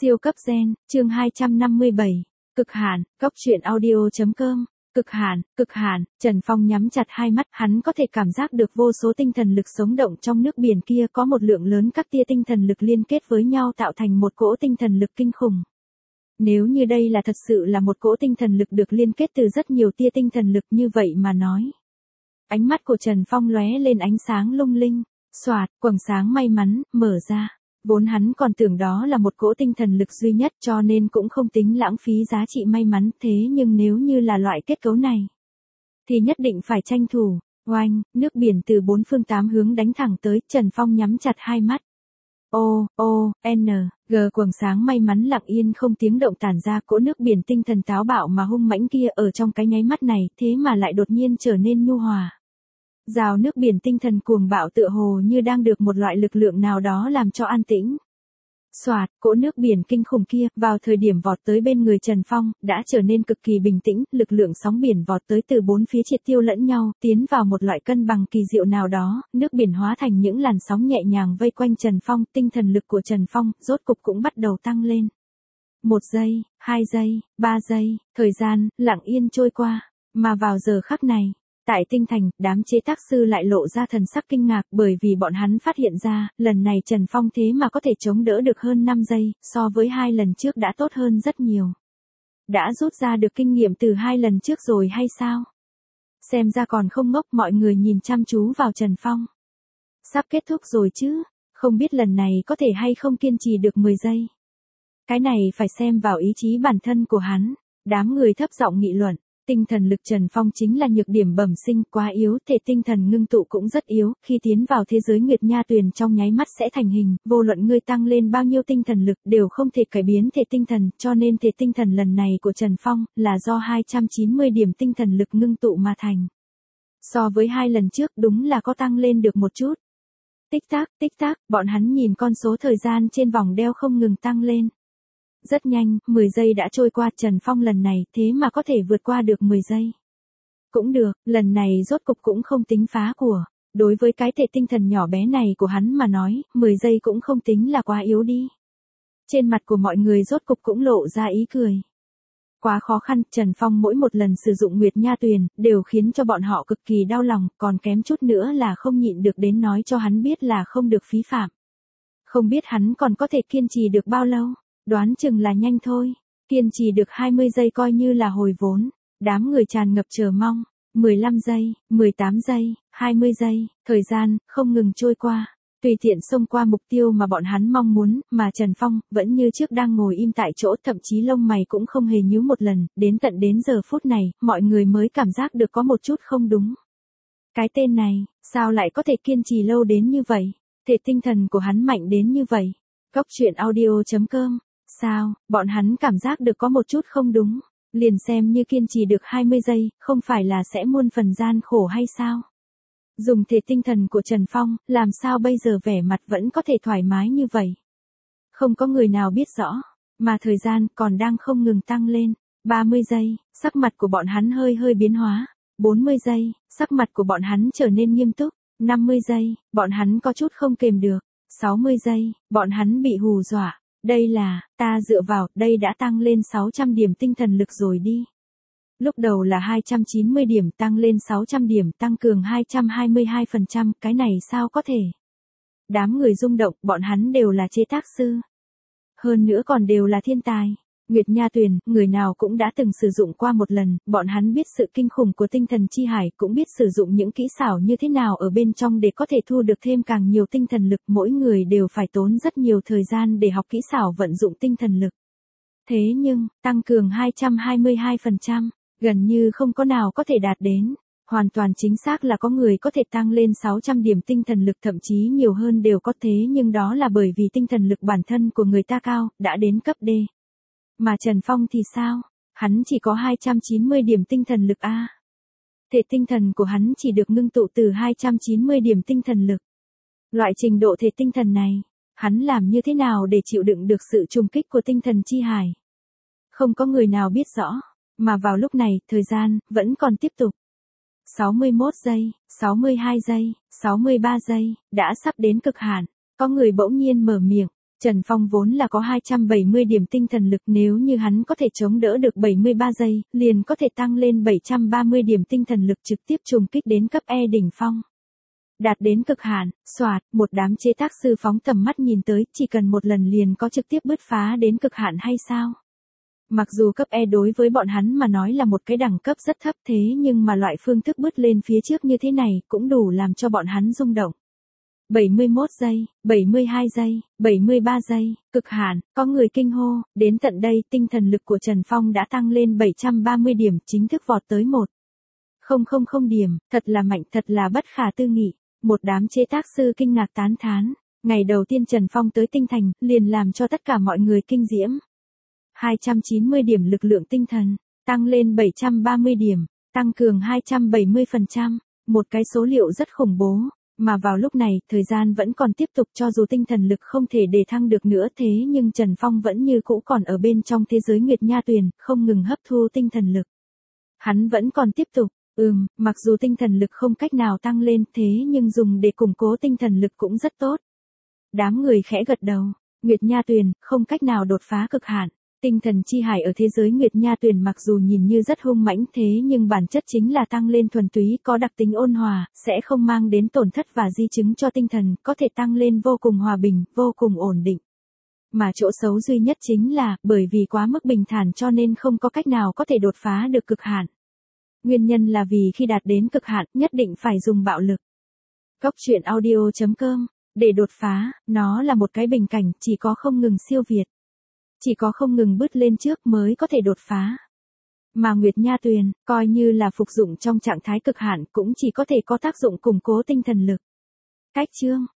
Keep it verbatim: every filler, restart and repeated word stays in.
Siêu cấp gen, chương hai trăm năm mươi bảy. Cực hạn, góc truyện audio.com. Cực hạn, cực hạn, Trần Phong nhắm chặt hai mắt, hắn có thể cảm giác được vô số tinh thần lực sống động trong nước biển kia, có một lượng lớn các tia tinh thần lực liên kết với nhau tạo thành một cỗ tinh thần lực kinh khủng. Nếu như đây là thật sự là một cỗ tinh thần lực được liên kết từ rất nhiều tia tinh thần lực như vậy mà nói. Ánh mắt của Trần Phong lóe lên ánh sáng lung linh, xoạt, quầng sáng may mắn, mở ra. Vốn hắn còn tưởng đó là một cỗ tinh thần lực duy nhất cho nên cũng không tính lãng phí giá trị may mắn, thế nhưng nếu như là loại kết cấu này, thì nhất định phải tranh thủ. Oanh, nước biển từ bốn phương tám hướng đánh thẳng tới, Trần Phong nhắm chặt hai mắt. O, O, N, G quầng sáng may mắn lặng yên không tiếng động tản ra, cỗ nước biển tinh thần táo bạo mà hung mãnh kia ở trong cái nháy mắt này, thế mà lại đột nhiên trở nên nhu hòa. Rào nước biển tinh thần cuồng bạo tựa hồ như đang được một loại lực lượng nào đó làm cho an tĩnh. Xoạt, cỗ nước biển kinh khủng kia, vào thời điểm vọt tới bên người Trần Phong, đã trở nên cực kỳ bình tĩnh, lực lượng sóng biển vọt tới từ bốn phía triệt tiêu lẫn nhau, tiến vào một loại cân bằng kỳ diệu nào đó, nước biển hóa thành những làn sóng nhẹ nhàng vây quanh Trần Phong, tinh thần lực của Trần Phong, rốt cục cũng bắt đầu tăng lên. Một giây, hai giây, ba giây, thời gian, lặng yên trôi qua, mà vào giờ khắc này. Tại tinh thành, đám chế tác sư lại lộ ra thần sắc kinh ngạc bởi vì bọn hắn phát hiện ra, lần này Trần Phong thế mà có thể chống đỡ được hơn năm giây, so với hai lần trước đã tốt hơn rất nhiều. Đã rút ra được kinh nghiệm từ hai lần trước rồi hay sao? Xem ra còn không ngốc, mọi người nhìn chăm chú vào Trần Phong. Sắp kết thúc rồi chứ, không biết lần này có thể hay không kiên trì được mười giây. Cái này phải xem vào ý chí bản thân của hắn, đám người thấp giọng nghị luận. Tinh thần lực Trần Phong chính là nhược điểm bẩm sinh, quá yếu, thể tinh thần ngưng tụ cũng rất yếu, khi tiến vào thế giới Nguyệt Nha Tuyền trong nháy mắt sẽ thành hình, vô luận ngươi tăng lên bao nhiêu tinh thần lực đều không thể cải biến thể tinh thần, cho nên thể tinh thần lần này của Trần Phong là do hai trăm chín mươi điểm tinh thần lực ngưng tụ mà thành. So với hai lần trước đúng là có tăng lên được một chút. Tích tắc, tích tắc, bọn hắn nhìn con số thời gian trên vòng đeo không ngừng tăng lên. Rất nhanh, mười giây đã trôi qua, Trần Phong lần này thế mà có thể vượt qua được mười giây. Cũng được, lần này rốt cục cũng không tính phá của. Đối với cái thể tinh thần nhỏ bé này của hắn mà nói, mười giây cũng không tính là quá yếu đi. Trên mặt của mọi người rốt cục cũng lộ ra ý cười. Quá khó khăn, Trần Phong mỗi một lần sử dụng Nguyệt Nha Tuyền, đều khiến cho bọn họ cực kỳ đau lòng, còn kém chút nữa là không nhịn được đến nói cho hắn biết là không được phí phạm. Không biết hắn còn có thể kiên trì được bao lâu. Đoán chừng là nhanh thôi, kiên trì được hai mươi giây coi như là hồi vốn, đám người tràn ngập chờ mong, mười lăm giây, mười tám giây, hai mươi giây, thời gian, không ngừng trôi qua, tùy tiện xông qua mục tiêu mà bọn hắn mong muốn, mà Trần Phong, vẫn như trước đang ngồi im tại chỗ, thậm chí lông mày cũng không hề nhíu một lần, đến tận đến giờ phút này, mọi người mới cảm giác được có một chút không đúng. Cái tên này, sao lại có thể kiên trì lâu đến như vậy, thể tinh thần của hắn mạnh đến như vậy, góc truyện audio.com. Sao, bọn hắn cảm giác được có một chút không đúng, liền xem như kiên trì được hai mươi giây, không phải là sẽ muôn phần gian khổ hay sao? Dùng thể tinh thần của Trần Phong, làm sao bây giờ vẻ mặt vẫn có thể thoải mái như vậy? Không có người nào biết rõ, mà thời gian còn đang không ngừng tăng lên. ba mươi giây, sắc mặt của bọn hắn hơi hơi biến hóa. bốn mươi giây, sắc mặt của bọn hắn trở nên nghiêm túc. năm mươi giây, bọn hắn có chút không kềm được. sáu mươi giây, bọn hắn bị hù dọa. Đây là, ta dựa vào, đây đã tăng lên sáu trăm điểm tinh thần lực rồi đi. Lúc đầu là hai trăm chín mươi điểm tăng lên sáu trăm điểm, tăng cường hai trăm hai mươi hai phần trăm, cái này sao có thể? Đám người rung động, bọn hắn đều là chế tác sư. Hơn nữa còn đều là thiên tài. Nguyệt Nha Tuyền, người nào cũng đã từng sử dụng qua một lần, bọn hắn biết sự kinh khủng của tinh thần chi hải, cũng biết sử dụng những kỹ xảo như thế nào ở bên trong để có thể thu được thêm càng nhiều tinh thần lực, mỗi người đều phải tốn rất nhiều thời gian để học kỹ xảo vận dụng tinh thần lực. Thế nhưng, tăng cường hai trăm hai mươi hai phần trăm, gần như không có nào có thể đạt đến. Hoàn toàn chính xác là có người có thể tăng lên sáu trăm điểm tinh thần lực, thậm chí nhiều hơn đều có, thế nhưng đó là bởi vì tinh thần lực bản thân của người ta cao, đã đến cấp D. Mà Trần Phong thì sao? Hắn chỉ có hai trăm chín mươi điểm tinh thần lực a. Thể tinh thần của hắn chỉ được ngưng tụ từ hai trăm chín mươi điểm tinh thần lực. Loại trình độ thể tinh thần này, hắn làm như thế nào để chịu đựng được sự trùng kích của tinh thần chi hải? Không có người nào biết rõ, mà vào lúc này, thời gian vẫn còn tiếp tục. sáu mươi mốt giây, sáu mươi hai giây, sáu mươi ba giây, đã sắp đến cực hạn. Có người bỗng nhiên mở miệng. Trần Phong vốn là có hai trăm bảy mươi điểm tinh thần lực, nếu như hắn có thể chống đỡ được bảy mươi ba giây, liền có thể tăng lên bảy trăm ba mươi điểm tinh thần lực trực tiếp trùng kích đến cấp E đỉnh phong. Đạt đến cực hạn, xoạt, một đám chế tác sư phóng tầm mắt nhìn tới, chỉ cần một lần liền có trực tiếp bứt phá đến cực hạn hay sao? Mặc dù cấp E đối với bọn hắn mà nói là một cái đẳng cấp rất thấp, thế nhưng mà loại phương thức bứt lên phía trước như thế này cũng đủ làm cho bọn hắn rung động. bảy mươi mốt giây, bảy mươi hai giây, bảy mươi ba giây, cực hạn, có người kinh hô, đến tận đây tinh thần lực của Trần Phong đã tăng lên bảy trăm ba mươi điểm, chính thức vọt tới một không không không điểm, thật là mạnh, thật là bất khả tư nghị. Một đám chế tác sư kinh ngạc tán thán, ngày đầu tiên Trần Phong tới tinh thành, liền làm cho tất cả mọi người kinh diễm. hai trăm chín mươi điểm lực lượng tinh thần, tăng lên bảy trăm ba mươi điểm, tăng cường hai trăm bảy mươi phần trăm, một cái số liệu rất khủng bố. Mà vào lúc này, thời gian vẫn còn tiếp tục, cho dù tinh thần lực không thể đề thăng được nữa, thế nhưng Trần Phong vẫn như cũ còn ở bên trong thế giới Nguyệt Nha Tuyền, không ngừng hấp thu tinh thần lực. Hắn vẫn còn tiếp tục, ừm, mặc dù tinh thần lực không cách nào tăng lên, thế nhưng dùng để củng cố tinh thần lực cũng rất tốt. Đám người khẽ gật đầu, Nguyệt Nha Tuyền, không cách nào đột phá cực hạn. Tinh thần chi hải ở thế giới Nguyệt Nha Tuyền mặc dù nhìn như rất hung mãnh, thế nhưng bản chất chính là tăng lên thuần túy, có đặc tính ôn hòa, sẽ không mang đến tổn thất và di chứng cho tinh thần, có thể tăng lên vô cùng hòa bình, vô cùng ổn định. Mà chỗ xấu duy nhất chính là, bởi vì quá mức bình thản cho nên không có cách nào có thể đột phá được cực hạn. Nguyên nhân là vì khi đạt đến cực hạn, nhất định phải dùng bạo lực. Góc truyện audio chấm com, để đột phá, nó là một cái bình cảnh, chỉ có không ngừng siêu việt. Chỉ có không ngừng bứt lên trước mới có thể đột phá. Mà Nguyệt Nha Tuyền, coi như là phục dụng trong trạng thái cực hạn, cũng chỉ có thể có tác dụng củng cố tinh thần lực. Cách chương